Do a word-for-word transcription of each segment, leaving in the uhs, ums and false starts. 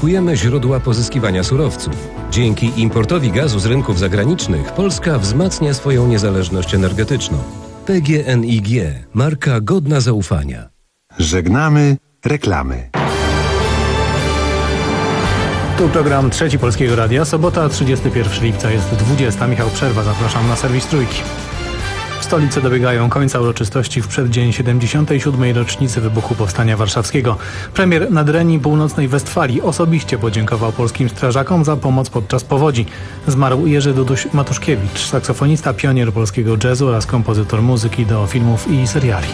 dywersyfikujemy źródła pozyskiwania surowców. Dzięki importowi gazu z rynków zagranicznych Polska wzmacnia swoją niezależność energetyczną. P G N I G, marka godna zaufania. Żegnamy reklamy. Tu program Trzeci Polskiego Radia. Sobota, trzydziestego pierwszego lipca, jest dwudziesta. Michał Przerwa, zapraszam na serwis Trójki. W stolicy dobiegają końca uroczystości w przeddzień siedemdziesiątej siódmej rocznicy wybuchu Powstania Warszawskiego. Premier Nadrenii Północnej Westfalii osobiście podziękował polskim strażakom za pomoc podczas powodzi. Zmarł Jerzy Duduś-Matuszkiewicz, saksofonista, pionier polskiego jazzu oraz kompozytor muzyki do filmów i seriali.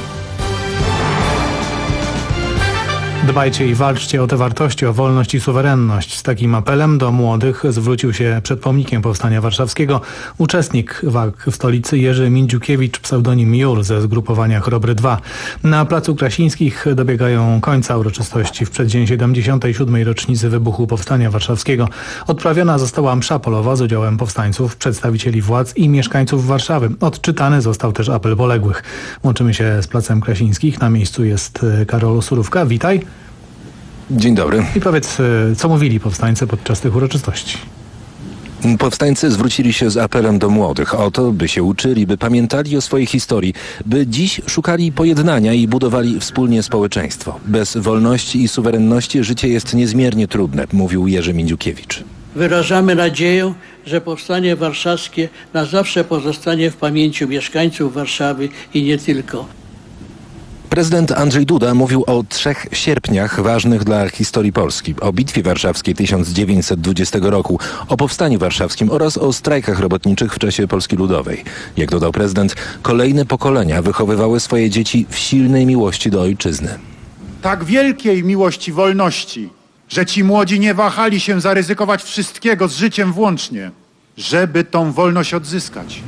Dbajcie i walczcie o te wartości, o wolność i suwerenność. Z takim apelem do młodych zwrócił się przed pomnikiem Powstania Warszawskiego uczestnik walk w stolicy Jerzy Mindziukiewicz, pseudonim Jur, ze zgrupowania Chrobry dwa. Na Placu Krasińskich dobiegają końca uroczystości w przeddzień siedemdziesiątej siódmej rocznicy wybuchu Powstania Warszawskiego. Odprawiona została msza polowa z udziałem powstańców, przedstawicieli władz i mieszkańców Warszawy. Odczytany został też apel poległych. Łączymy się z Placem Krasińskich. Na miejscu jest Karol Surówka. Witaj. Dzień dobry. I powiedz, co mówili powstańcy podczas tych uroczystości? Powstańcy zwrócili się z apelem do młodych o to, by się uczyli, by pamiętali o swojej historii, by dziś szukali pojednania i budowali wspólnie społeczeństwo. Bez wolności i suwerenności życie jest niezmiernie trudne, mówił Jerzy Mindziukiewicz. Wyrażamy nadzieję, że Powstanie Warszawskie na zawsze pozostanie w pamięci mieszkańców Warszawy i nie tylko. Prezydent Andrzej Duda mówił o trzech sierpniach ważnych dla historii Polski. O Bitwie Warszawskiej tysiąc dziewięćset dwudziestego roku, o Powstaniu Warszawskim oraz o strajkach robotniczych w czasie Polski Ludowej. Jak dodał prezydent, kolejne pokolenia wychowywały swoje dzieci w silnej miłości do ojczyzny. Tak wielkiej miłości wolności, że ci młodzi nie wahali się zaryzykować wszystkiego z życiem włącznie, żeby tą wolność odzyskać.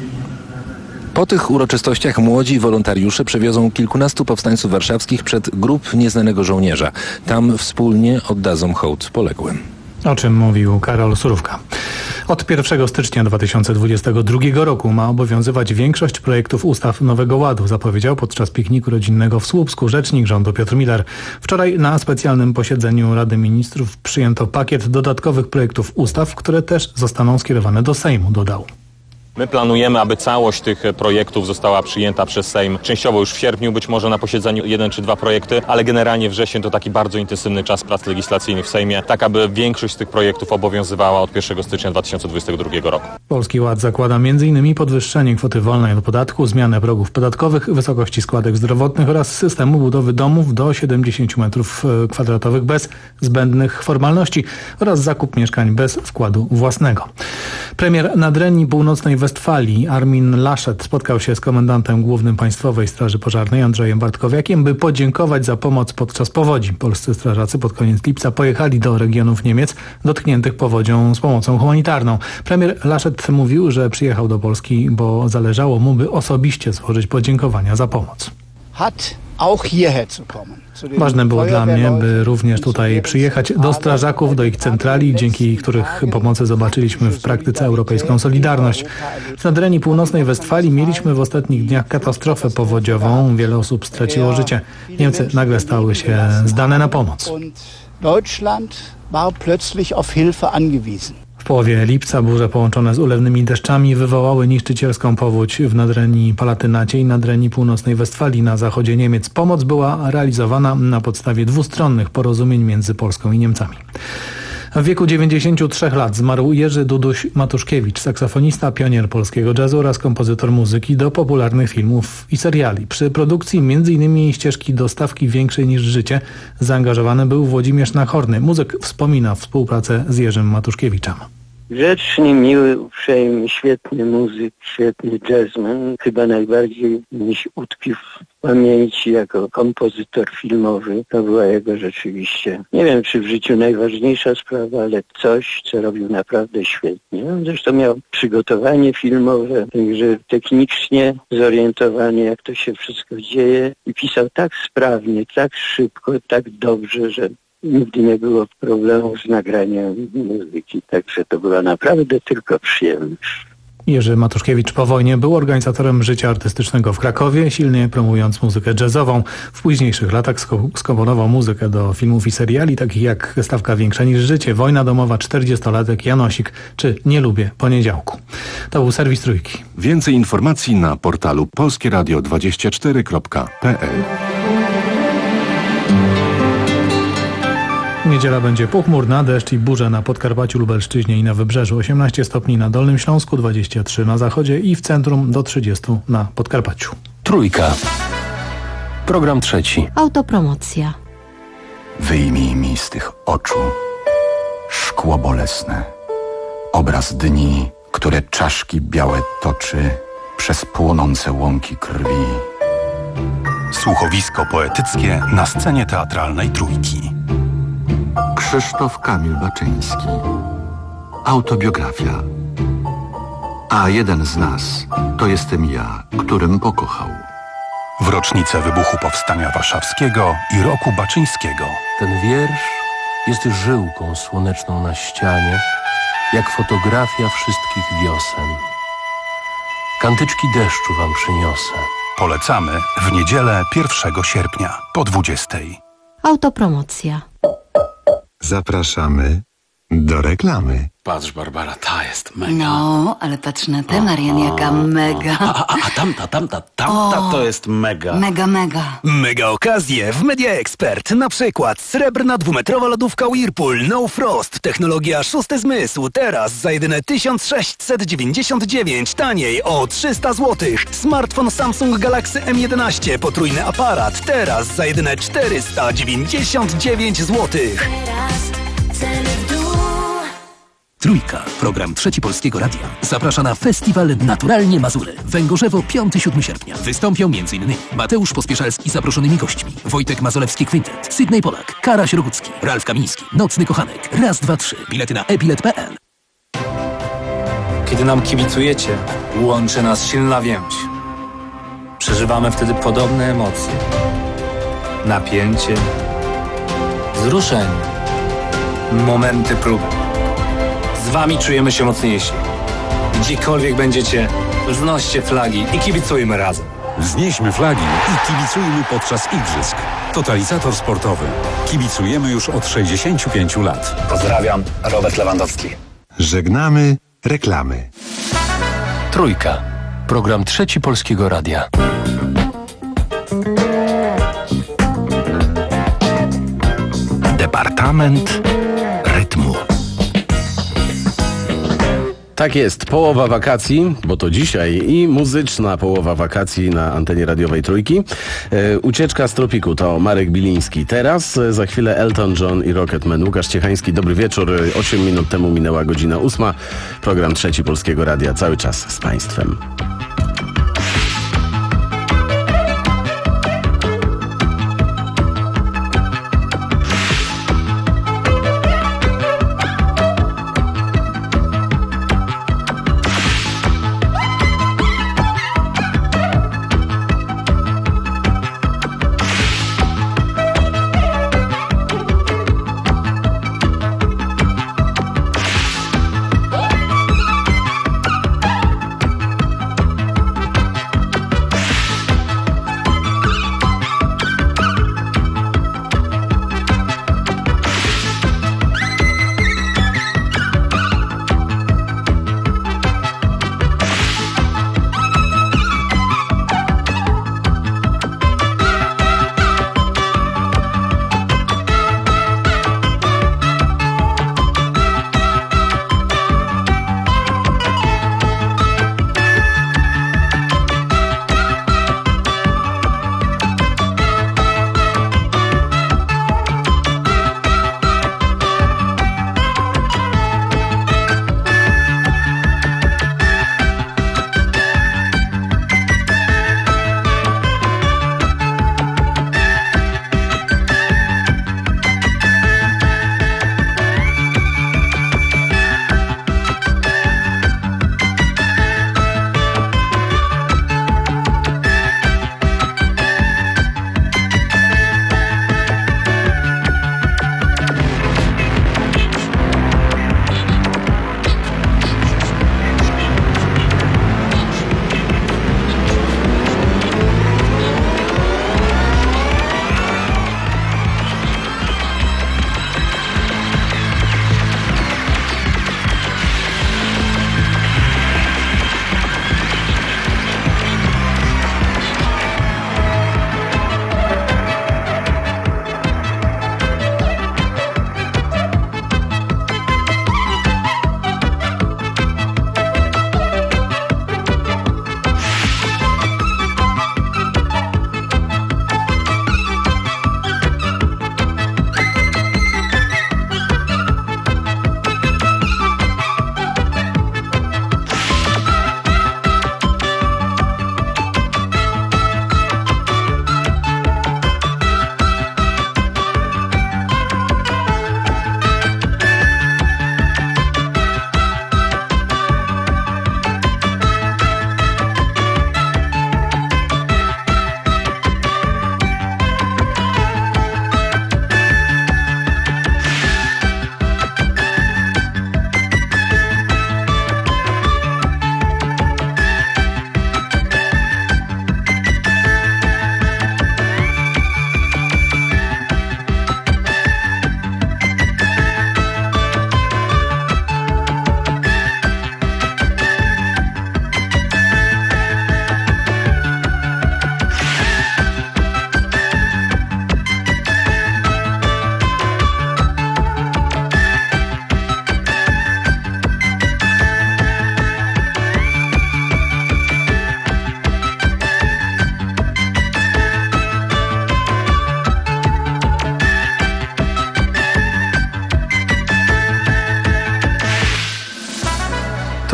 Po tych uroczystościach młodzi wolontariusze przewiozą kilkunastu powstańców warszawskich przed grób nieznanego żołnierza. Tam wspólnie oddadzą hołd poległym. O czym mówił Karol Surówka. Od pierwszego stycznia dwa tysiące dwudziestego drugiego roku ma obowiązywać większość projektów ustaw Nowego Ładu, zapowiedział podczas pikniku rodzinnego w Słupsku rzecznik rządu Piotr Miller. Wczoraj na specjalnym posiedzeniu Rady Ministrów przyjęto pakiet dodatkowych projektów ustaw, które też zostaną skierowane do Sejmu, dodał. My planujemy, aby całość tych projektów została przyjęta przez Sejm częściowo już w sierpniu, być może na posiedzeniu jeden czy dwa projekty, ale generalnie wrzesień to taki bardzo intensywny czas prac legislacyjnych w Sejmie, tak aby większość z tych projektów obowiązywała od pierwszego stycznia dwa tysiące dwudziestego drugiego roku. Polski Ład zakłada między innymi podwyższenie kwoty wolnej od podatku, zmianę progów podatkowych, wysokości składek zdrowotnych oraz systemu budowy domów do siedemdziesięciu metrów kwadratowych bez zbędnych formalności oraz zakup mieszkań bez wkładu własnego. Premier Nadrenii Północnej Westfalii Armin Laschet spotkał się z komendantem głównym Państwowej Straży Pożarnej Andrzejem Bartkowiakiem, by podziękować za pomoc podczas powodzi. Polscy strażacy pod koniec lipca pojechali do regionów Niemiec dotkniętych powodzią z pomocą humanitarną. Premier Laschet mówił, że przyjechał do Polski, bo zależało mu, by osobiście złożyć podziękowania za pomoc. Ważne było dla mnie, by również tutaj przyjechać do strażaków, do ich centrali, dzięki których pomocy zobaczyliśmy w praktyce europejską solidarność. W Nadrenii Północnej Westfalii mieliśmy w ostatnich dniach katastrofę powodziową. Wiele osób straciło życie. Niemcy nagle stały się zdane na pomoc. Deutschland war plötzlich auf Hilfe angewiesen. W połowie lipca burze połączone z ulewnymi deszczami wywołały niszczycielską powódź w Nadrenii Palatynacie i Nadrenii Północnej Westfalii na zachodzie Niemiec. Pomoc była realizowana na podstawie dwustronnych porozumień między Polską i Niemcami. W wieku dziewięćdziesięciu trzech lat zmarł Jerzy Duduś-Matuszkiewicz, saksofonista, pionier polskiego jazzu oraz kompozytor muzyki do popularnych filmów i seriali. Przy produkcji między innymi ścieżki do Stawki większej niż życie zaangażowany był Włodzimierz Nachorny. Muzyk wspomina współpracę z Jerzym Matuszkiewiczem. Grzeczny, miły, uprzejmy, świetny muzyk, świetny jazzman. Chyba najbardziej mi się utkwił w pamięci jako kompozytor filmowy. To była jego rzeczywiście, nie wiem czy w życiu najważniejsza sprawa, ale coś, co robił naprawdę świetnie. Zresztą miał przygotowanie filmowe, także technicznie zorientowany, jak to się wszystko dzieje i pisał tak sprawnie, tak szybko, tak dobrze, że nigdy nie było problemu z nagraniem muzyki, także to była naprawdę tylko przyjemność. Jerzy Matuszkiewicz po wojnie był organizatorem życia artystycznego w Krakowie, silnie promując muzykę jazzową. W późniejszych latach skomponował muzykę do filmów i seriali, takich jak Stawka większa niż życie, Wojna domowa, czterdziestolatek, Janosik czy Nie lubię poniedziałku. To był serwis Trójki. Więcej informacji na portalu polskie radio dwadzieścia cztery kropka p l. Niedziela będzie pochmurna, deszcz i burze na Podkarpaciu, Lubelszczyźnie i na Wybrzeżu. osiemnaście stopni na Dolnym Śląsku, dwadzieścia trzy na zachodzie i w centrum do trzydziestu na Podkarpaciu. Trójka. Program trzeci. Autopromocja. Wyjmij mi z tych oczu szkło bolesne, obraz dni, które czaszki białe toczy przez płonące łąki krwi. Słuchowisko poetyckie na scenie teatralnej Trójki. Krzysztof Kamil Baczyński. Autobiografia. A jeden z nas to jestem ja, którym pokochał. W rocznicę wybuchu Powstania Warszawskiego i roku Baczyńskiego. Ten wiersz jest żyłką słoneczną na ścianie, jak fotografia wszystkich wiosen. Kantyczki deszczu wam przyniosę. Polecamy w niedzielę pierwszego sierpnia po dwudziestej. Autopromocja. Zapraszamy do reklamy. Patrz, Barbara, ta jest mega. No, ale patrz na tę, Marian, jaka mega. A, a, a tamta, tamta, tamta o, to jest mega. Mega, mega. Mega okazje w Media Expert. Na przykład srebrna dwumetrowa lodówka Whirlpool No Frost. Technologia szósty zmysł. Teraz za jedyne tysiąc sześćset dziewięćdziesiąt dziewięć. Taniej o trzysta złotych. Smartfon Samsung Galaxy M jedenaście. Potrójny aparat. Teraz za jedyne czterysta dziewięćdziesiąt dziewięć złotych. Trójka. Program Trzeci Polskiego Radia zaprasza na festiwal Naturalnie Mazury. Węgorzewo piątego do siódmego sierpnia. Wystąpią m.in. Mateusz Pospieszalski z zaproszonymi gośćmi, Wojtek Mazolewski Kwintet, Sydney Polak, Karaś Rogucki, Ralf Kamiński, Nocny Kochanek, Raz, dwa, trzy. Bilety na e bilet kropka p l. Kiedy nam kibicujecie, łączy nas silna więź. Przeżywamy wtedy podobne emocje. Napięcie, wzruszenie, momenty próby. Z wami czujemy się mocniejsi. Gdziekolwiek będziecie, wznoście flagi i kibicujmy razem. Wznieśmy flagi i kibicujmy podczas igrzysk. Totalizator sportowy. Kibicujemy już od sześćdziesięciu pięciu lat. Pozdrawiam, Robert Lewandowski. Żegnamy reklamy. Trójka. Program Trzeci Polskiego Radia. Departament rytmu. Tak jest, połowa wakacji, bo to dzisiaj i muzyczna połowa wakacji na antenie radiowej Trójki. E, ucieczka z tropiku to Marek Biliński. Teraz e, za chwilę Elton John i Rocketman. Łukasz Ciechański, dobry wieczór. Osiem minut temu minęła godzina ósma. Program Trzeci Polskiego Radia cały czas z Państwem.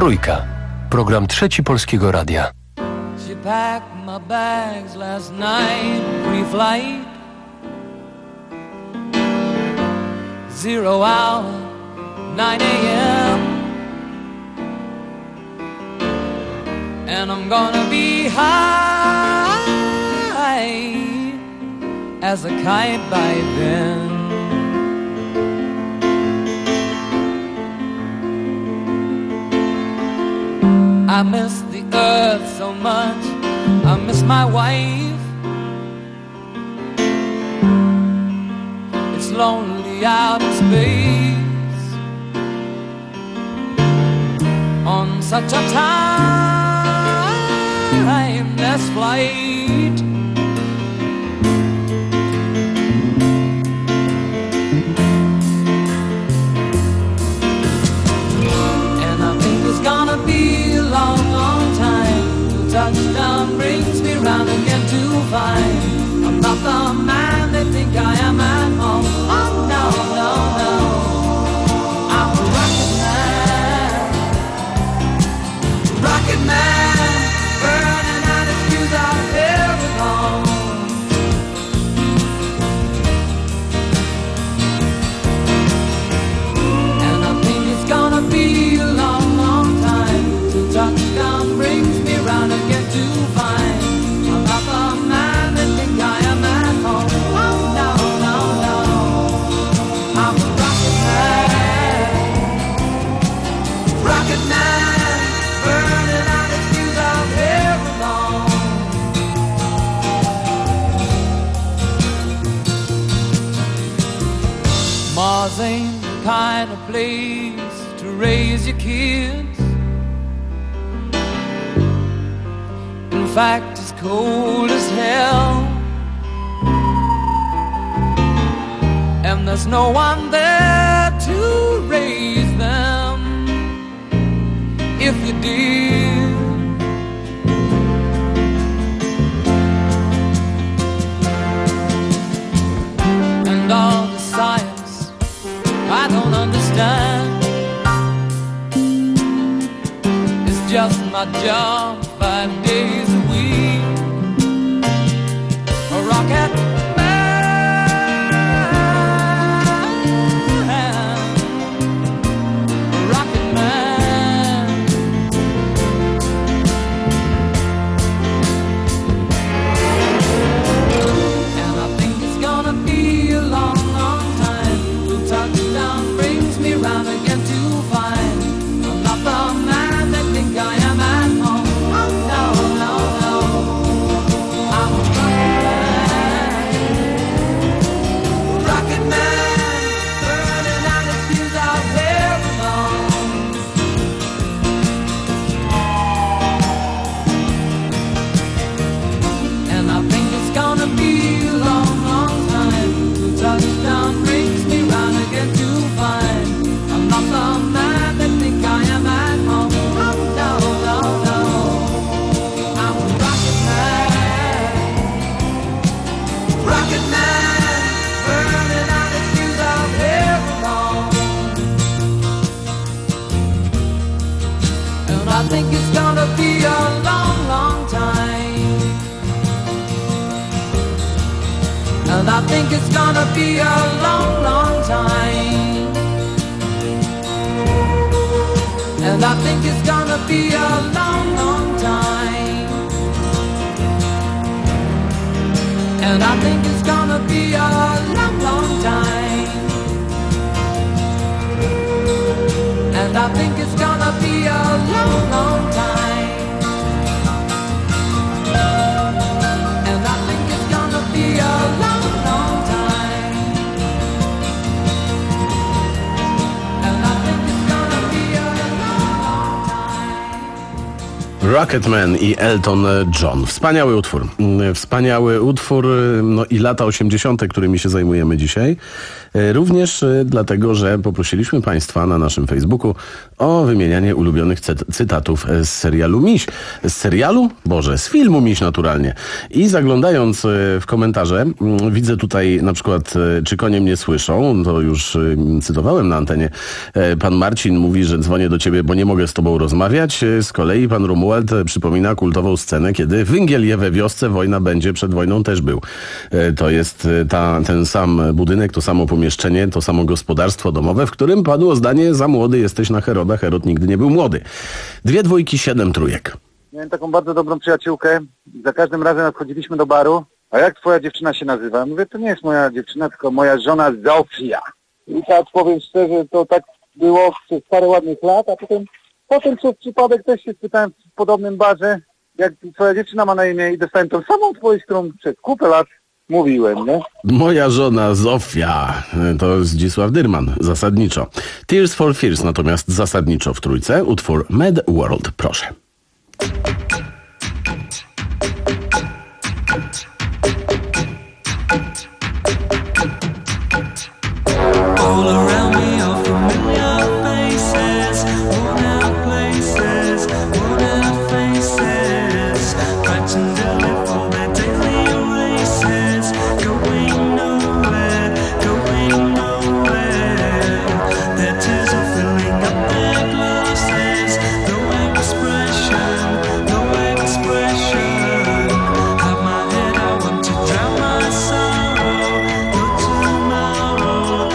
Trójka. Program Trzeci Polskiego Radia. She packed my bags last night, pre-flight. Zero hour, nine a.m. And I'm gonna be high as a kite by then. I miss the earth so much, I miss my wife. It's lonely out in space on such a timeless flight. And I think it's gonna be a long, long time till touchdown brings me round again to find I'm not the man they think I am at home. Oh no, no, no, I'm a rocket man, rocket man, burning out his fuse out here alone. And I think it's gonna be a long, long time till touchdown brings me round again to find I'm not the man they think I am at home. Oh no, no, no, I'm a rocket man, rocket man, burning out his fuse out here alone. Mars ain't the kind of place to raise your kids. In fact, it's cold as hell, and there's no one there to raise them if you did. And all the science I don't understand, it's just my job five days a week. A rocket man, a rocket man. And I think it's gonna be a long, long time till touchdown brings me round again to find I'm not the man that think I am at home. Oh no, no, no, I'm a rocket man, rocket man, burning out his fuse out here alone. And I think it's gonna be a long, long time till touchdown brings me round again to find I'm not the man that think I am at home. Oh no, no, no, I'm a rocket man, rocket man, burning out his fuse out here alone. And I think it's gonna be a long, long time. And I think it's gonna be a long, long time. And I think it's gonna be a long, long time. And I think it's gonna be a long, long time. And I think it's gonna be a long, long time. And I think it's gonna be a long, long time. And I think it's gonna be a long, long time. Rocketman i Elton John. Wspaniały utwór. Wspaniały utwór, no i lata osiemdziesiąte, którymi się zajmujemy dzisiaj. Również dlatego, że poprosiliśmy Państwa na naszym Facebooku o wymienianie ulubionych cy- cytatów z serialu Miś. Z serialu? Boże, z filmu Miś naturalnie. I zaglądając w komentarze, widzę tutaj na przykład, czy konie mnie słyszą, to już cytowałem na antenie. Pan Marcin mówi, że dzwonię do ciebie, bo nie mogę z tobą rozmawiać. Z kolei pan Romuald przypomina kultową scenę, kiedy węgiel je we wiosce, wojna będzie, przed wojną też był. To jest ta, ten sam budynek, to samo pomieszczenie, to samo gospodarstwo domowe, w którym padło zdanie: za młody jesteś na Heroda, Herod nigdy nie był młody. Dwie dwójki, siedem trójek. Miałem taką bardzo dobrą przyjaciółkę. Za każdym razem jak wchodziliśmy do baru, a jak twoja dziewczyna się nazywa? Mówię, to nie jest moja dziewczyna, tylko moja żona Zofia. I tak powiem szczerze, to tak było przez parę ładnych lat, a potem, potem przez przypadek też się spytałem w podobnym barze, jak twoja dziewczyna ma na imię, i dostałem tą samą odpowiedź, którą przez kupę lat mówiłem, nie? Moja żona Zofia, to Zdzisław Dyrman, zasadniczo. Tears for Fears natomiast zasadniczo w trójce, utwór Mad World, proszę. All around me are familiar faces, worn out places, worn out faces, fighting daily for their daily races, going nowhere, going nowhere. Their tears are filling up their glasses, no expression, no expression. Have my head, I want to drown my sorrow, no tomorrow.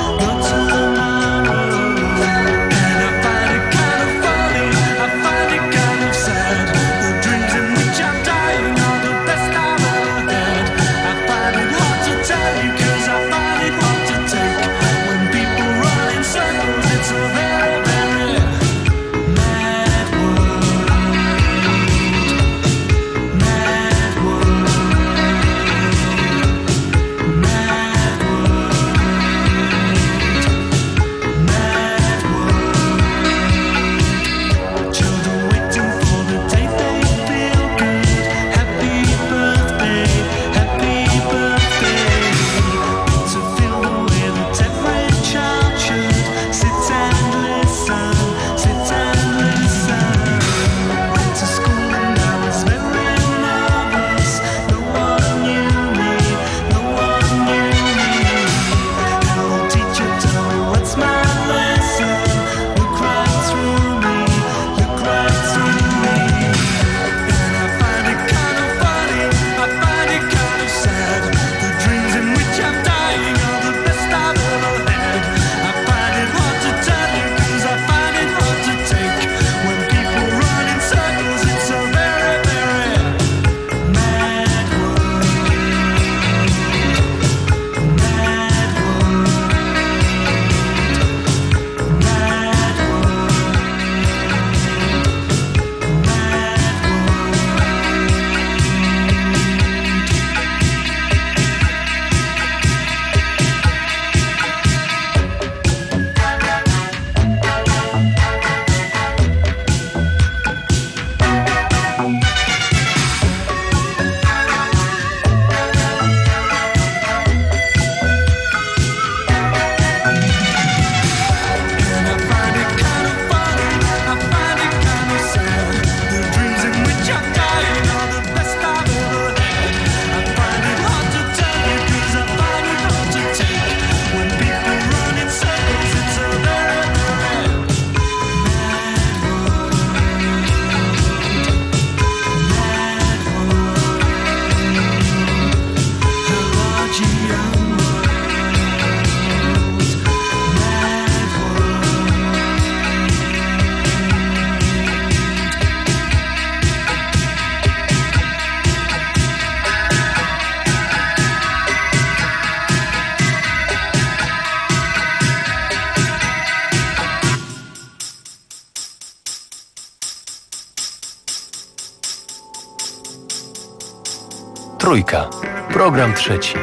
Trójka. Program trzeci.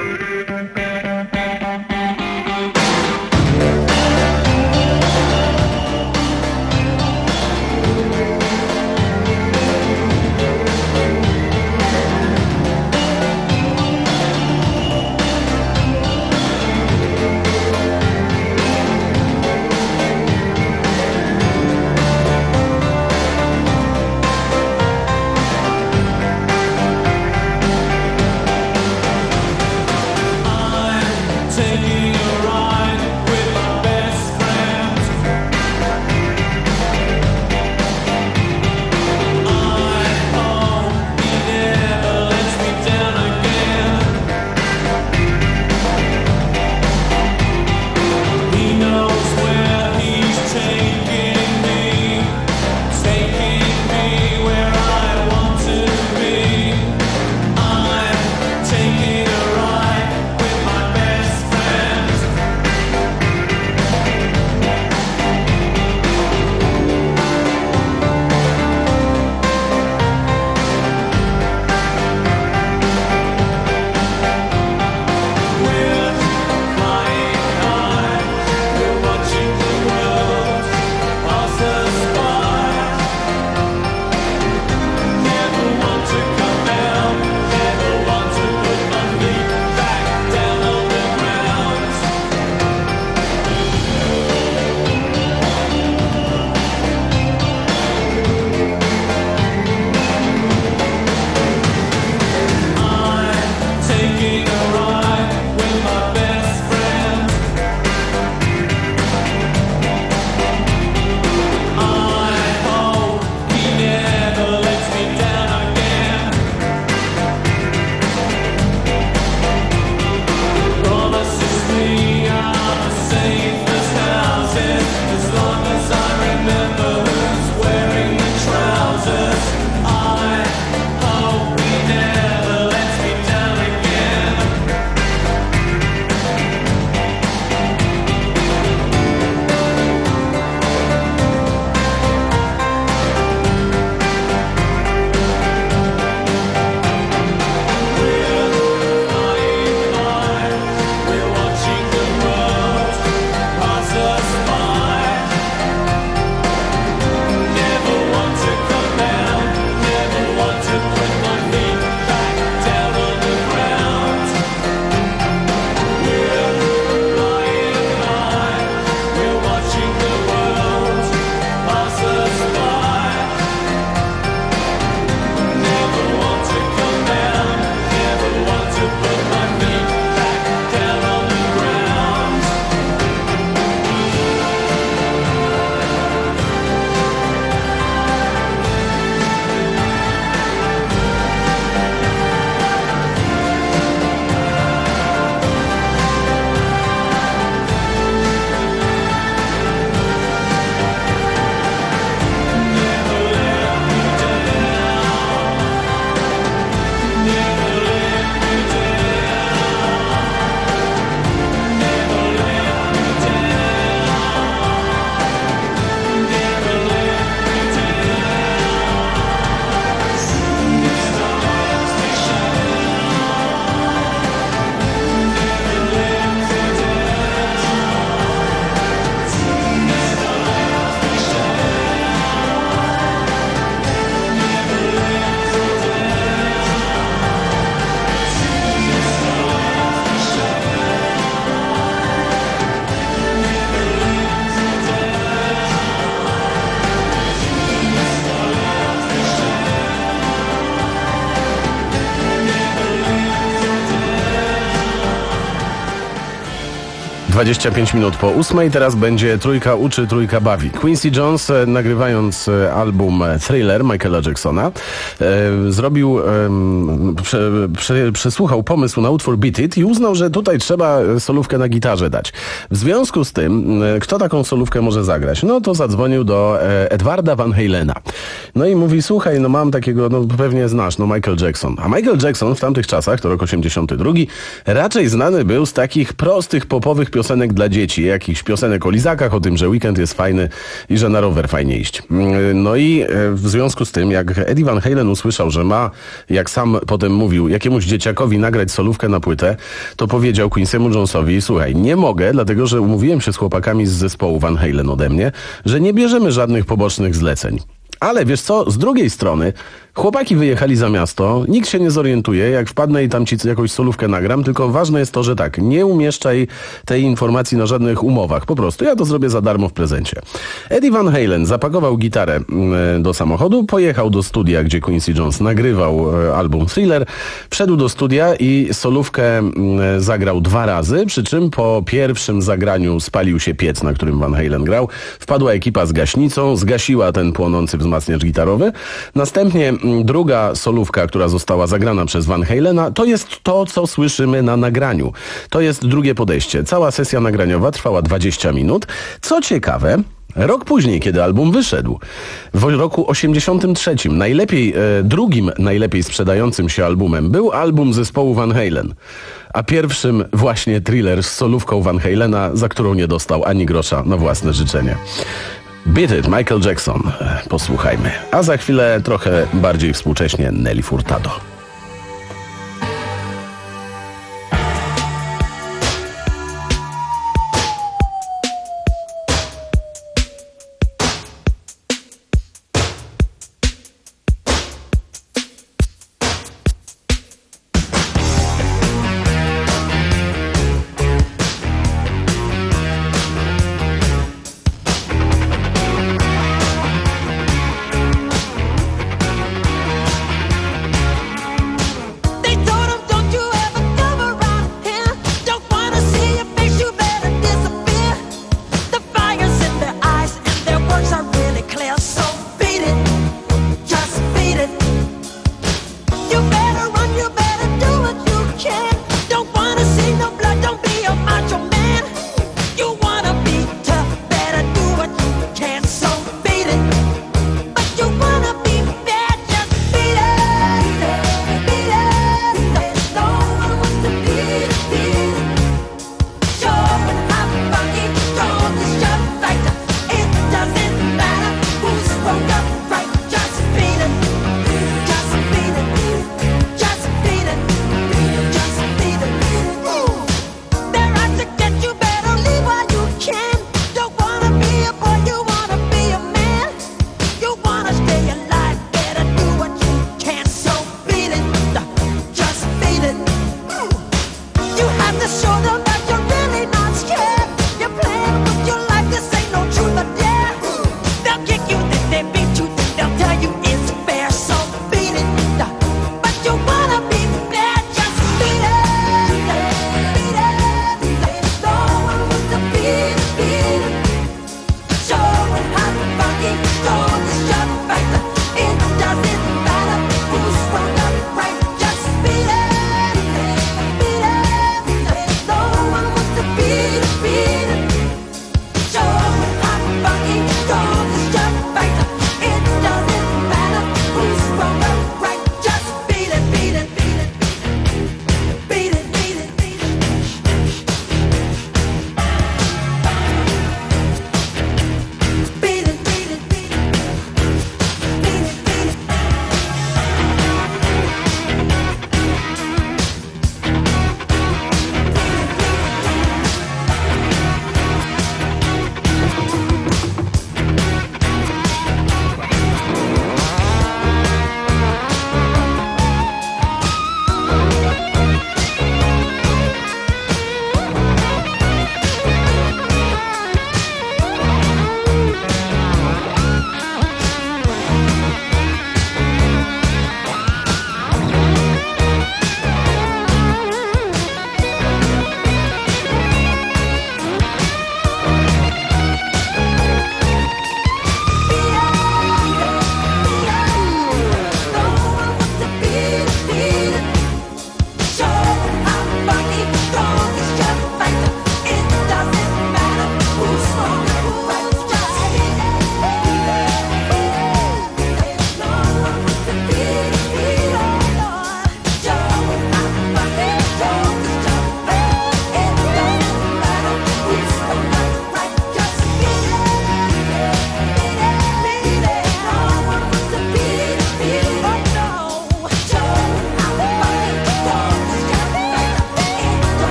dwadzieścia pięć minut po ósmej, teraz będzie Trójka uczy, Trójka bawi. Quincy Jones, e, nagrywając e, album Thriller Michaela Jacksona, e, zrobił, e, prze, prze, przesłuchał pomysł na utwór Beat It i uznał, że tutaj trzeba solówkę na gitarze dać. W związku z tym, e, kto taką solówkę może zagrać? No to zadzwonił do e, Edwarda Van Halena. No i mówi, słuchaj, no mam takiego, no pewnie znasz, no Michael Jackson. A Michael Jackson w tamtych czasach, to rok osiemdziesiąty drugi, raczej znany był z takich prostych, popowych piosenek dla dzieci. Jakichś piosenek o lizakach, o tym, że weekend jest fajny i że na rower fajnie iść. No i w związku z tym, jak Eddie Van Halen usłyszał, że ma, jak sam potem mówił, jakiemuś dzieciakowi nagrać solówkę na płytę, to powiedział Quincy'emu Jonesowi, słuchaj, nie mogę, dlatego że umówiłem się z chłopakami z zespołu Van Halen ode mnie, że nie bierzemy żadnych pobocznych zleceń. Ale wiesz co, z drugiej strony chłopaki wyjechali za miasto, nikt się nie zorientuje, jak wpadnę i tam ci jakąś solówkę nagram, tylko ważne jest to, że tak, nie umieszczaj tej informacji na żadnych umowach, po prostu ja to zrobię za darmo w prezencie. Eddie Van Halen zapakował gitarę do samochodu, pojechał do studia, gdzie Quincy Jones nagrywał album Thriller, wszedł do studia i solówkę zagrał dwa razy, przy czym po pierwszym zagraniu spalił się piec, na którym Van Halen grał, wpadła ekipa z gaśnicą, zgasiła ten płonący wzmacniacz gitarowy, następnie druga solówka, która została zagrana przez Van Halena, to jest to, co słyszymy na nagraniu. To jest drugie podejście. Cała sesja nagraniowa trwała dwadzieścia minut. Co ciekawe, rok później, kiedy album wyszedł, w roku osiemdziesiątym trzecim, najlepiej, e, drugim najlepiej sprzedającym się albumem był album zespołu Van Halen, a pierwszym właśnie Thriller z solówką Van Halena, za którą nie dostał ani grosza na własne życzenie. Beat It, Michael Jackson. Posłuchajmy. A za chwilę trochę bardziej współcześnie Nelly Furtado.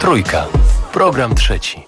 Trójka. Program trzeci.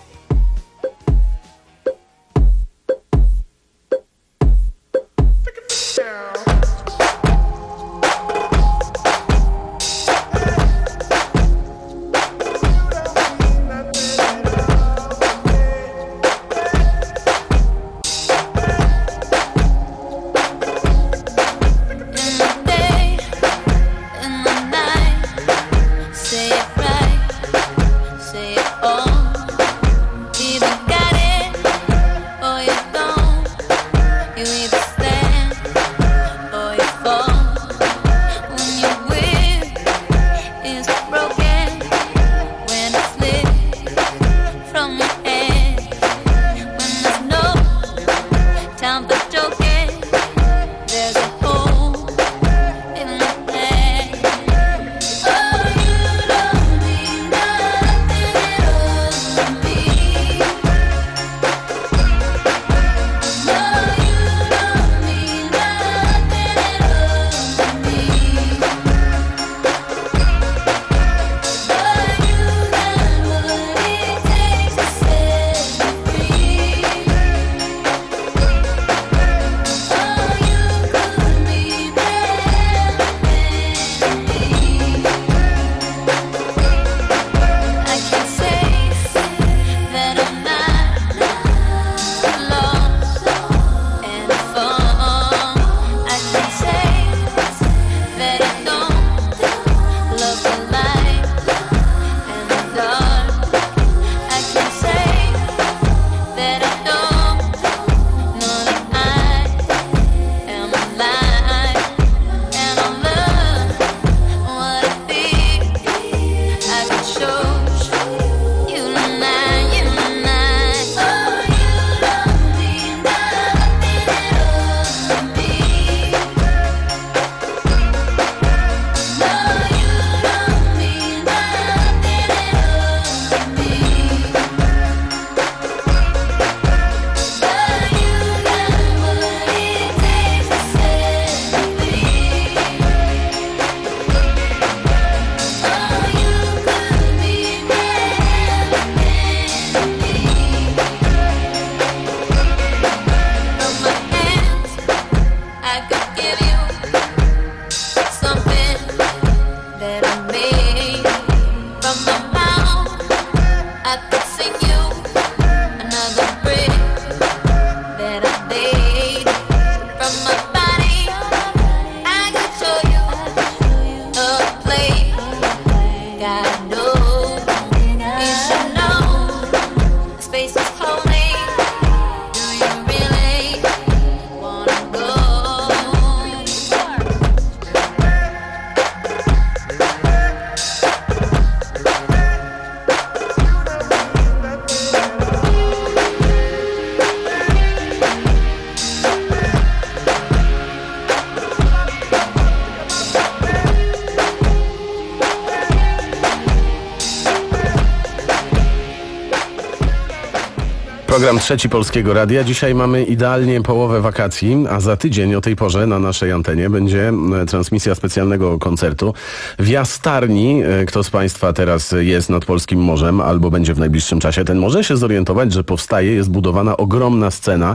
Program trzeci Polskiego Radia. Dzisiaj mamy idealnie połowę wakacji, a za tydzień o tej porze na naszej antenie będzie transmisja specjalnego koncertu w Jastarni. Kto z Państwa teraz jest nad Polskim Morzem albo będzie w najbliższym czasie, ten może się zorientować, że powstaje, jest budowana ogromna scena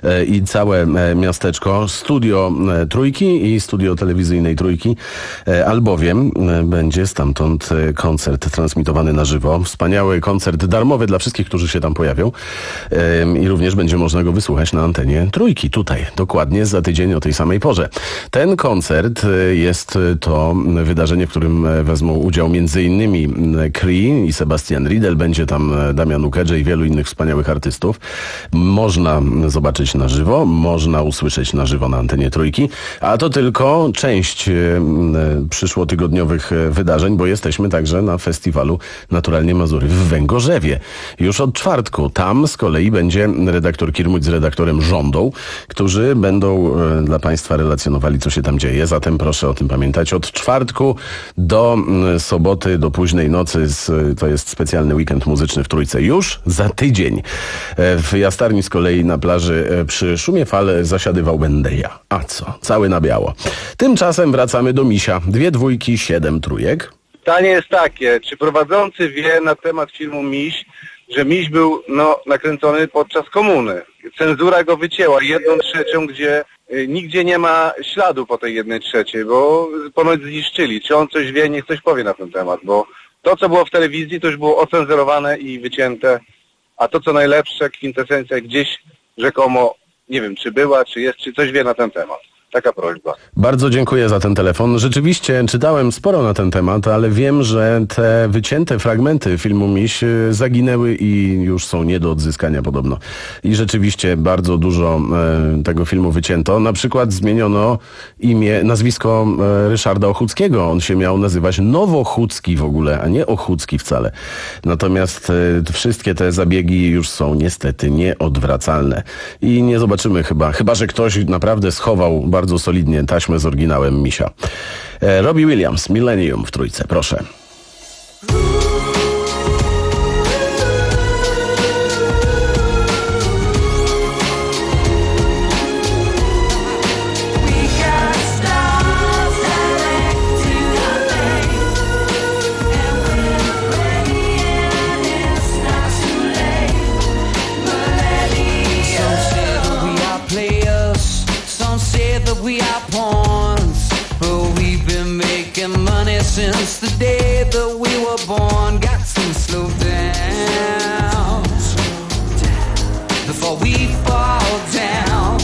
i całe miasteczko, studio Trójki i studio telewizyjnej Trójki, albowiem będzie stamtąd koncert transmitowany na żywo. Wspaniały koncert darmowy dla wszystkich, którzy się tam pojawią. I również będzie można go wysłuchać na antenie Trójki, tutaj, dokładnie za tydzień o tej samej porze. Ten koncert jest to wydarzenie, w którym wezmą udział między innymi Cree i Sebastian Riedel, będzie tam Damian Ukedże i wielu innych wspaniałych artystów. Można zobaczyć na żywo, można usłyszeć na żywo na antenie Trójki, a to tylko część przyszłotygodniowych wydarzeń, bo jesteśmy także na festiwalu Naturalnie Mazury w Węgorzewie. Już od czwartku tam z kolei będzie redaktor Kirmuć z redaktorem Żądą, którzy będą e, dla Państwa relacjonowali, co się tam dzieje. Zatem proszę o tym pamiętać. Od czwartku do e, soboty, do późnej nocy, z, to jest specjalny weekend muzyczny w Trójce. Już za tydzień. E, w Jastarni z kolei na plaży e, przy szumie fal zasiadywał będę ja. A co? Cały na biało. Tymczasem wracamy do Misia. Dwie dwójki, siedem trójek. Pytanie jest takie, czy prowadzący wie na temat filmu Miś, że Miś był no, nakręcony podczas komuny. Cenzura go wycięła jedną trzecią, gdzie y, nigdzie nie ma śladu po tej jednej trzeciej, bo ponoć zniszczyli. Czy on coś wie, niech coś powie na ten temat, bo to, co było w telewizji, to już było ocenzurowane i wycięte, a to, co najlepsze, kwintesencja gdzieś rzekomo, nie wiem, czy była, czy jest, czy coś wie na ten temat. Taka prośba. Bardzo dziękuję za ten telefon. Rzeczywiście czytałem sporo na ten temat, ale wiem, że te wycięte fragmenty filmu Miś zaginęły i już są nie do odzyskania podobno. I rzeczywiście bardzo dużo e, tego filmu wycięto. Na przykład zmieniono imię, nazwisko e, Ryszarda Ochuckiego. On się miał nazywać Nowochucki w ogóle, a nie Ochucki wcale. Natomiast e, wszystkie te zabiegi już są niestety nieodwracalne. I nie zobaczymy chyba, chyba że ktoś naprawdę schował bardzo bardzo solidnie taśmę z oryginałem Misia. E, Robbie Williams, Millennium w trójce, proszę. Since the day that we were born, got to slow down before we fall down.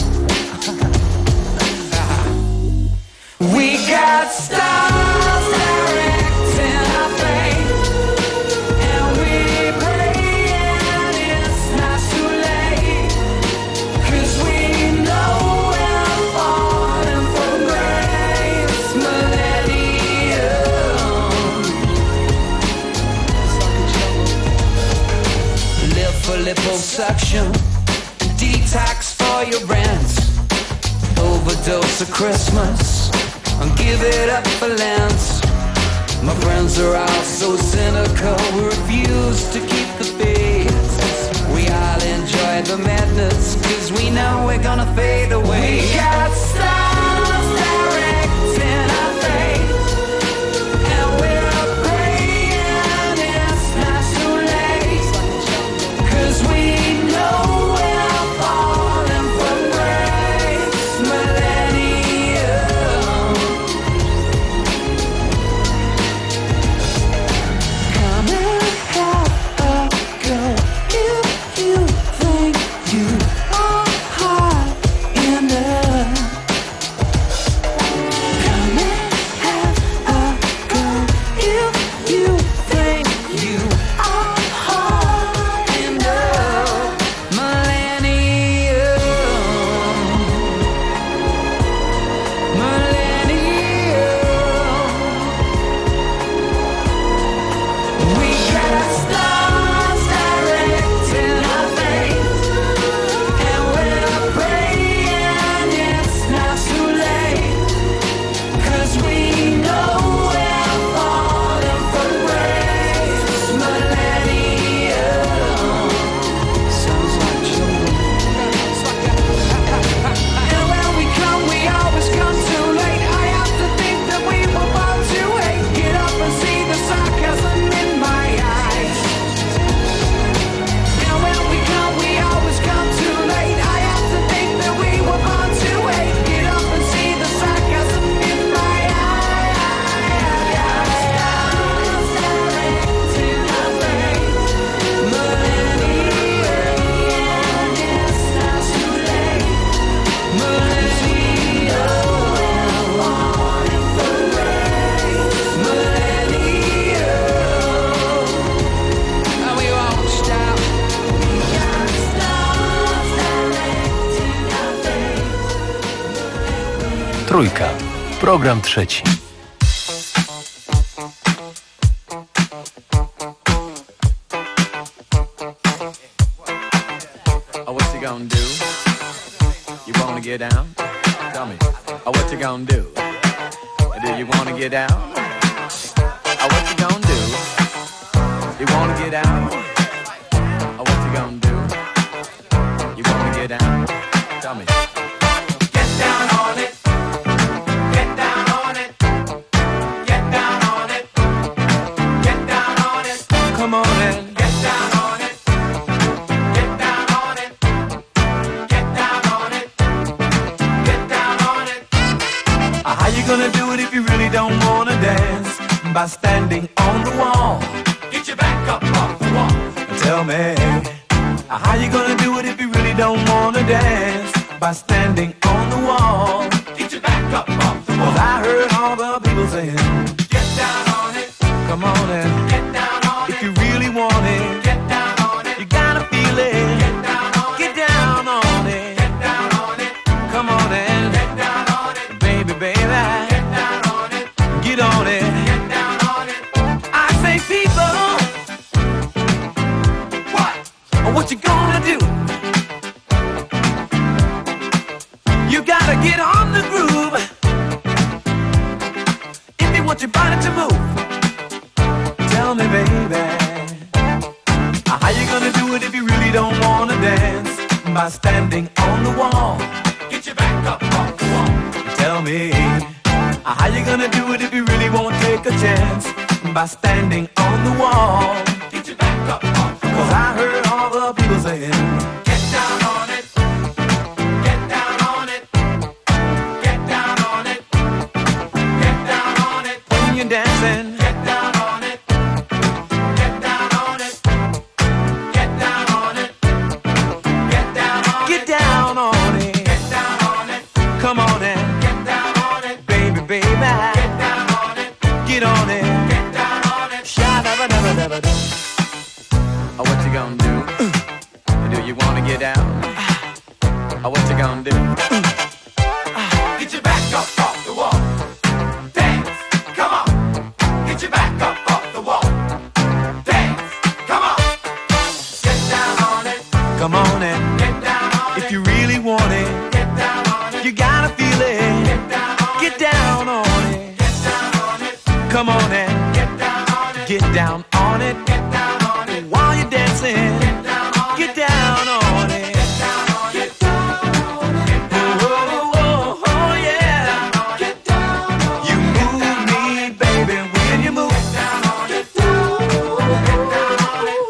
We got stars directing our fate, and we pray and it's not too late, 'cause we know we're falling from grace. Millennium. For liposuction, detox for your rent, overdose of Christmas, and give it up for Lent. My friends are all so cynical, we refuse to keep the faith. We all enjoy the madness, 'cause we know we're gonna fade away. We got stars directing our fate, and we're praying it's not too late, 'cause we know we're falling from grace. Millennium. Come and have a go if you think you are hot enough. Come and have a go if you think you are hot enough. Millennium. Millennium. We got stars directing our fate, and we're praying it's not too late, 'cause we know we're falling from grace. Millennium. Sounds like children. And when we come, we always come too late. I have to think that we were born to hate. Get up and see the sarcasm in my eyes. And when we come, we always come too late. I have to think that we were born to hate. Get up and see the sarcasm in my Trójka. Program trzeci. Oh, what you gonna do? You wanna get down? Tell me. Oh, what you gonna do? Do you wanna get down? Oh, what you gonna do? You wanna get down? Oh, what you gonna do? You wanna get down? Tell me. Get down on it. Get down on it. Get down on it. gonna do it if you really don't wanna dance? By standing on the wall. Get your back up off the wall. Tell me, how you gonna do it if you really don't wanna dance? By standing on the wall. Get your back up off the wall. 'Cause I heard all the people saying, get down on it. Come on and get down on it. If you really want it, get down on it. You gotta feel it. Get down on it. Get down on it. Get down on it. Come on and get down on it. Baby, baby. Get down on it. Get on it. Get down on it. I say people, what? What you gonna do? You gotta get on the groove if you want your body to move. Tell me, baby, how you gonna do it if you really don't wanna dance? By standing on the wall. Get your back up off the wall. Tell me, how you gonna do it if you really won't take a chance? By standing on the wall. Get your back up off the wall. 'Cause I heard all the people saying, get down on it. Get down on it. Get down on it. Get down on it. When you're dancing, get down on it. Get down on it. Get down on it. Get down on it. Get down on it. Get down on it. Come on in. Get down on it. Baby, baby. Get down on it. Get on it. Get down on it. Sha-da-ba-da-ba-da-ba-da. Oh, what you gonna do? Do you wanna get down? Oh, what you gonna do? Get your back up off the wall. Dance, come on. Get your back up off the wall. Dance, come on. Get down on it. Come on and get down on it. If you really want it, get down on it. You gotta feel it. Get down on it. Get down on it. Get down on it. Come on and get down on it. Get down on it. Get down on it. While you're dancing, get down on it. Get down on it. Get down on it. Get down on it. Oh, oh, oh, yeah. Get down on it. You move me, baby, when you move. Get down on it. Get down on it.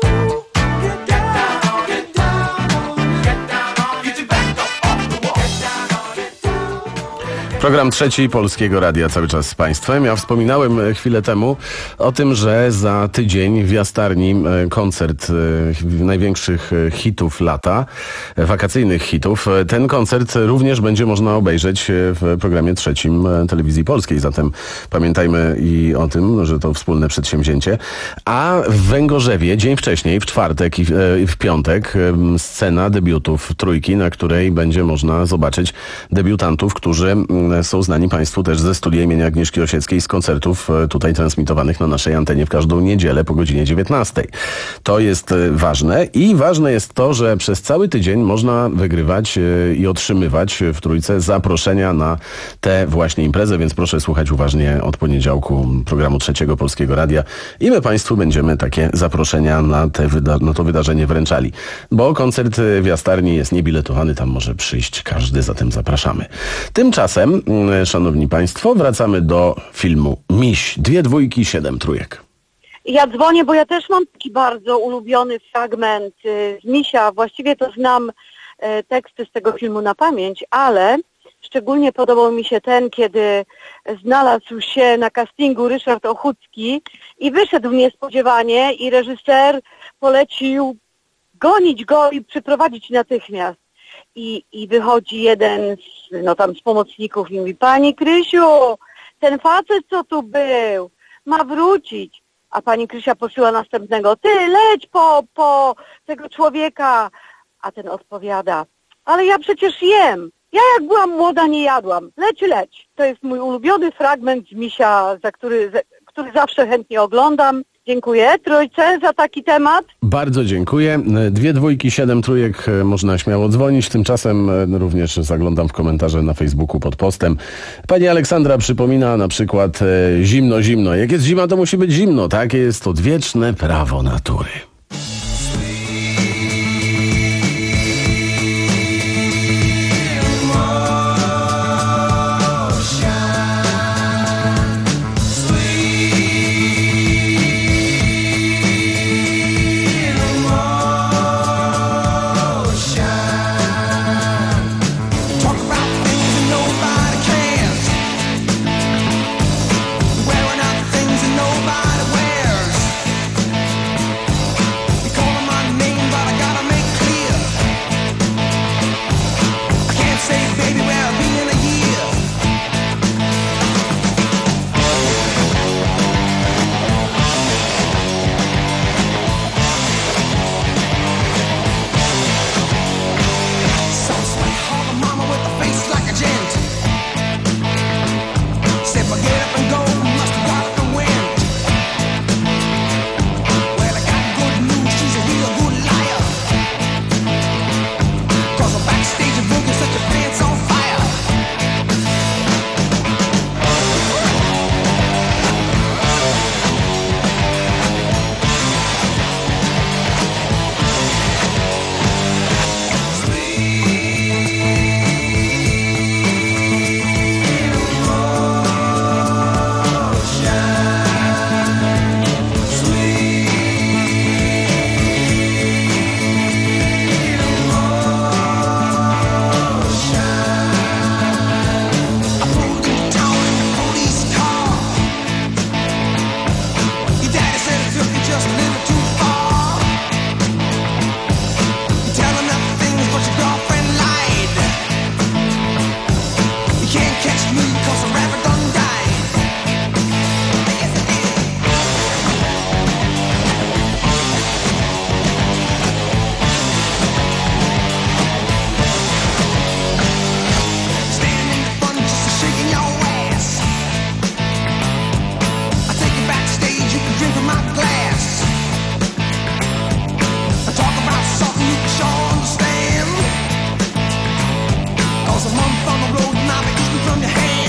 Get down on it. Get down on it. Get down on it. Get your back up off the wall. Get down on it. Get down on it. Program trzeci Polskiego Radia cały czas z Państwem. Ja wspominałem e, chwilę temu o tym, że za tydzień w Jastarni e, koncert e, największych e, hitów lata, e, wakacyjnych hitów. E, ten koncert również będzie można obejrzeć e, w programie trzecim e, Telewizji Polskiej. Zatem pamiętajmy i o tym, że to wspólne przedsięwzięcie. A w Węgorzewie dzień wcześniej, w czwartek i w, e, w piątek, e, scena debiutów Trójki, na której będzie można zobaczyć debiutantów, którzy m, są znani Państwu też ze studia imienia Agnieszki Osieckiej, z koncertów e, tutaj transmitowanych na naszej antenie w każdą niedzielę po godzinie dziewiętnastej. To jest e, ważne i ważne jest to, że przez cały tydzień można wygrywać e, i otrzymywać w Trójce zaproszenia na tę właśnie imprezę, więc proszę słuchać uważnie od poniedziałku programu trzeciego Polskiego Radia i my Państwu będziemy takie zaproszenia na, te wyda- na to wydarzenie wręczali. Bo koncert w Jastarni jest niebiletowany, tam może przyjść każdy, zatem zapraszamy. Tymczasem, mm, szanowni Państwo, wracamy do filmu Miś. Dwie dwójki, siedem trójek. Ja dzwonię, bo ja też mam taki bardzo ulubiony fragment y, z Misia. Właściwie to znam y, teksty z tego filmu na pamięć, ale szczególnie podobał mi się ten, kiedy znalazł się na castingu Ryszard Ochucki i wyszedł niespodziewanie i reżyser polecił gonić go i przyprowadzić natychmiast. I, i wychodzi jeden z, no tam z pomocników i mówi: pani Krysiu, ten facet, co tu był, ma wrócić. A pani Krysia posyła następnego: ty leć po, po tego człowieka. A ten odpowiada: ale ja przecież jem. Ja jak byłam młoda nie jadłam. Leć, leć. To jest mój ulubiony fragment z Misia, za który, za, który zawsze chętnie oglądam. Dziękuję Trójce za taki temat. Bardzo dziękuję. Dwie dwójki, siedem trójek, można śmiało dzwonić. Tymczasem również zaglądam w komentarze na Facebooku pod postem. Pani Aleksandra przypomina na przykład e, zimno, zimno. Jak jest zima, to musi być zimno. Takie jest odwieczne prawo natury. 'cause a month on the road and I'll be eating from your hand.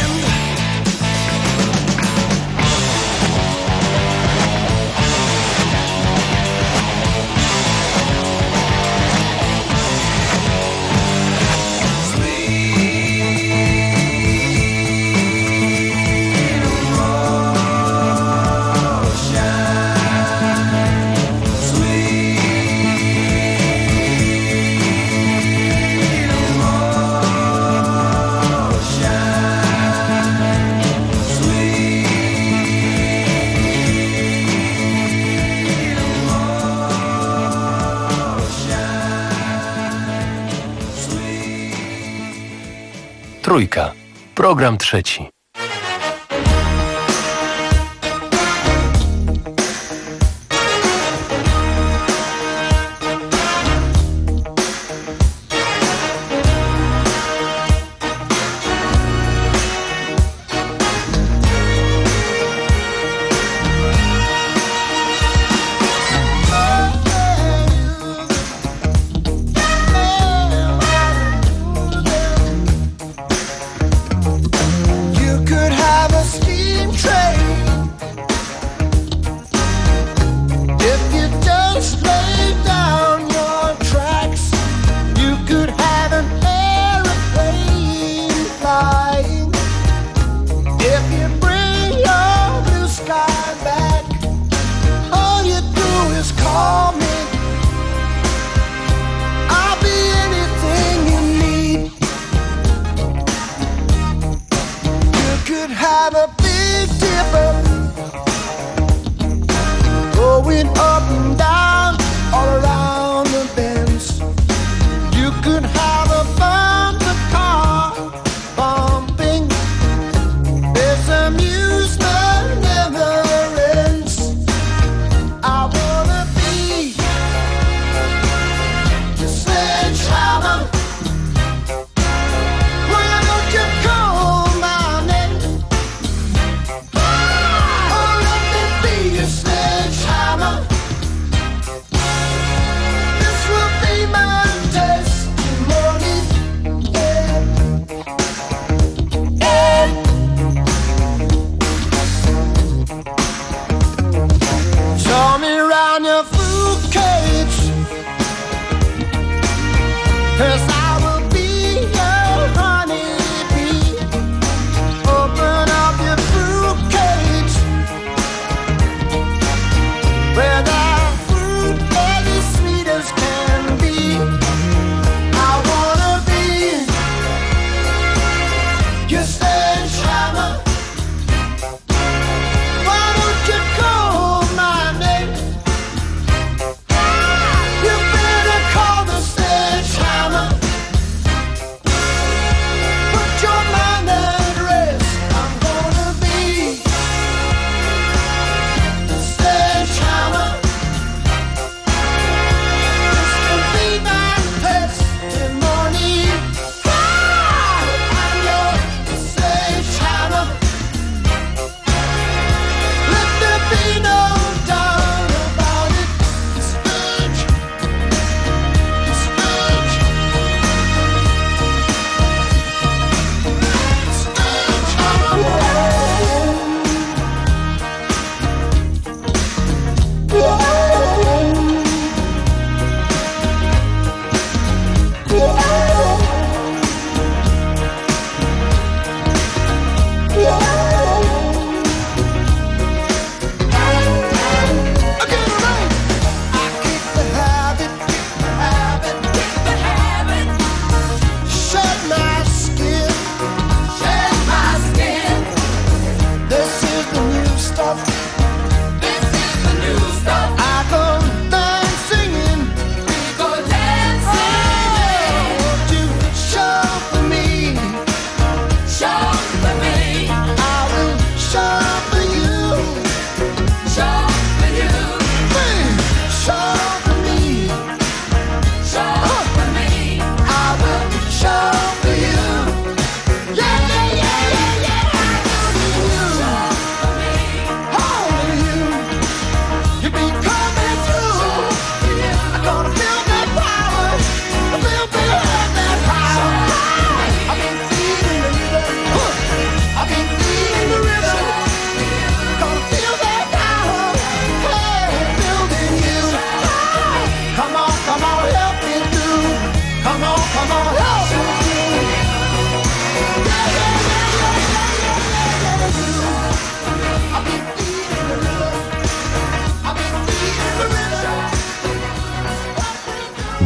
Trójka. Program trzeci.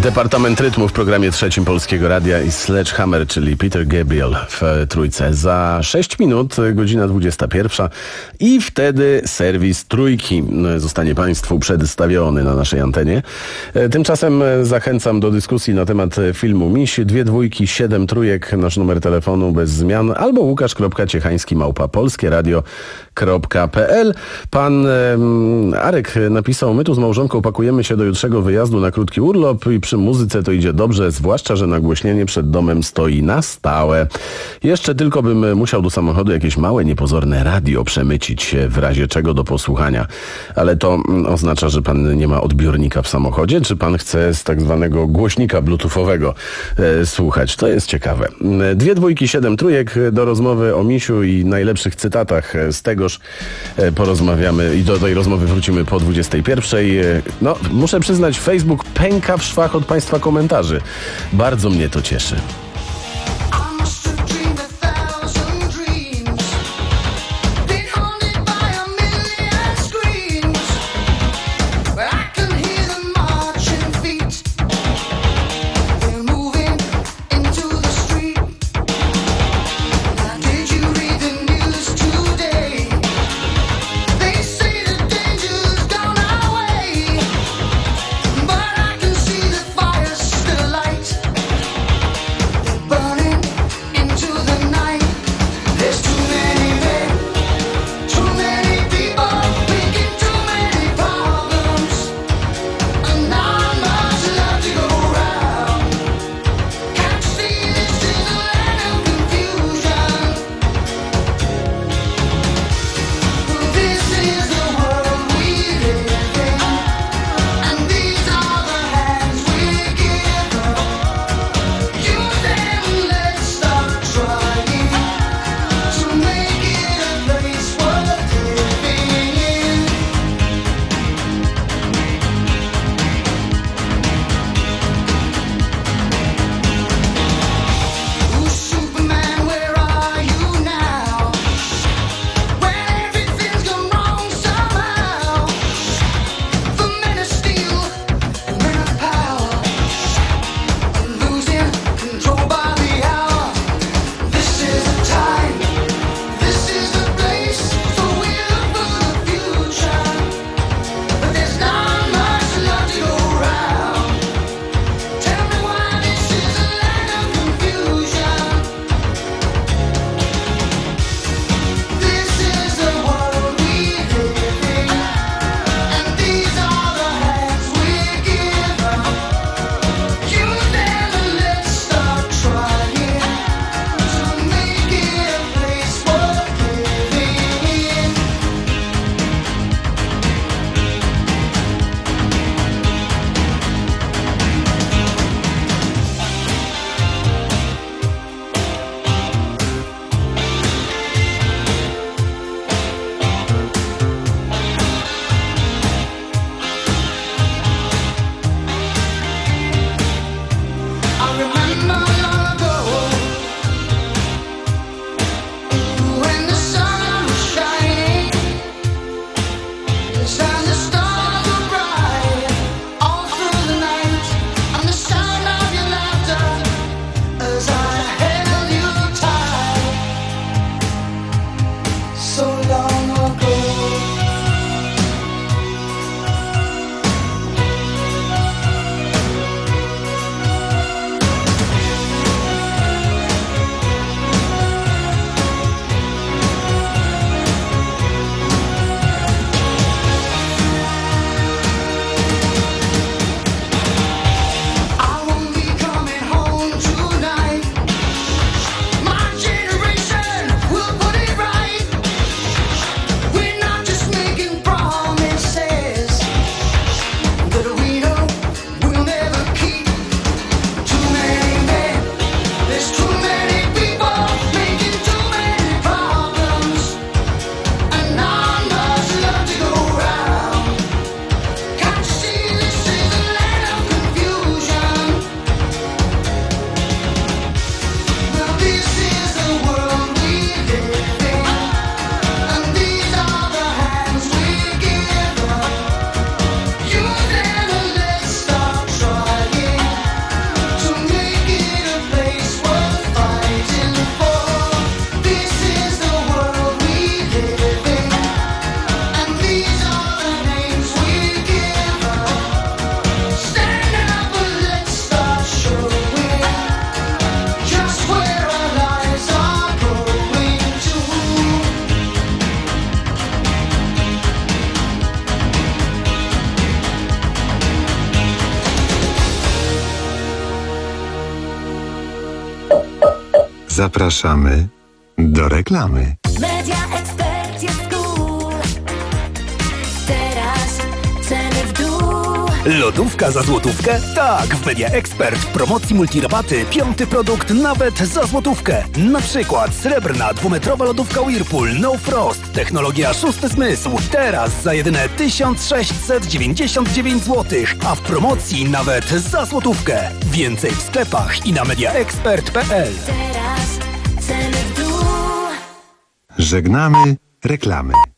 Departament Rytmu w programie trzecim Polskiego Radia i Sledgehammer, czyli Peter Gabriel w trójce. Za sześć minut, godzina dwudziesta pierwsza i wtedy serwis Trójki zostanie Państwu przedstawiony na naszej antenie. Tymczasem zachęcam do dyskusji na temat filmu Miś. Dwie dwójki, siedem trójek, nasz numer telefonu bez zmian, albo łukasz kropka ciechański małpa polskie radio kropka p l. Pan um, Arek napisał: my tu z małżonką pakujemy się do jutrzego wyjazdu na krótki urlop i przy muzyce to idzie dobrze, zwłaszcza że nagłośnienie przed domem stoi na stałe. Jeszcze tylko bym musiał do samochodu jakieś małe, niepozorne radio przemycić w razie czego do posłuchania. Ale to oznacza, że pan nie ma odbiornika w samochodzie, czy pan chce z tak zwanego głośnika bluetoothowego e, słuchać? To jest ciekawe. Dwie dwójki, siedem trójek. Do rozmowy o Misiu i najlepszych cytatach z tegoż e, porozmawiamy i do tej rozmowy wrócimy po dwudziestej pierwszej. No, muszę przyznać, Facebook pęka w szwach od państwa komentarzy. Bardzo mnie to cieszy. Zapraszamy do reklamy. Media Expert jest cool. Teraz ceny w dół. Lodówka za złotówkę? Tak, w Media Expert w promocji multirabaty piąty produkt nawet za złotówkę. Na przykład srebrna dwumetrowa lodówka Whirlpool No Frost. Technologia szósty zmysł. Teraz za jedyne tysiąc sześćset dziewięćdziesiąt dziewięć złotych, a w promocji nawet za złotówkę. Więcej w sklepach i na mediaexpert kropka p l. Teraz ceny w dół. Żegnamy reklamy.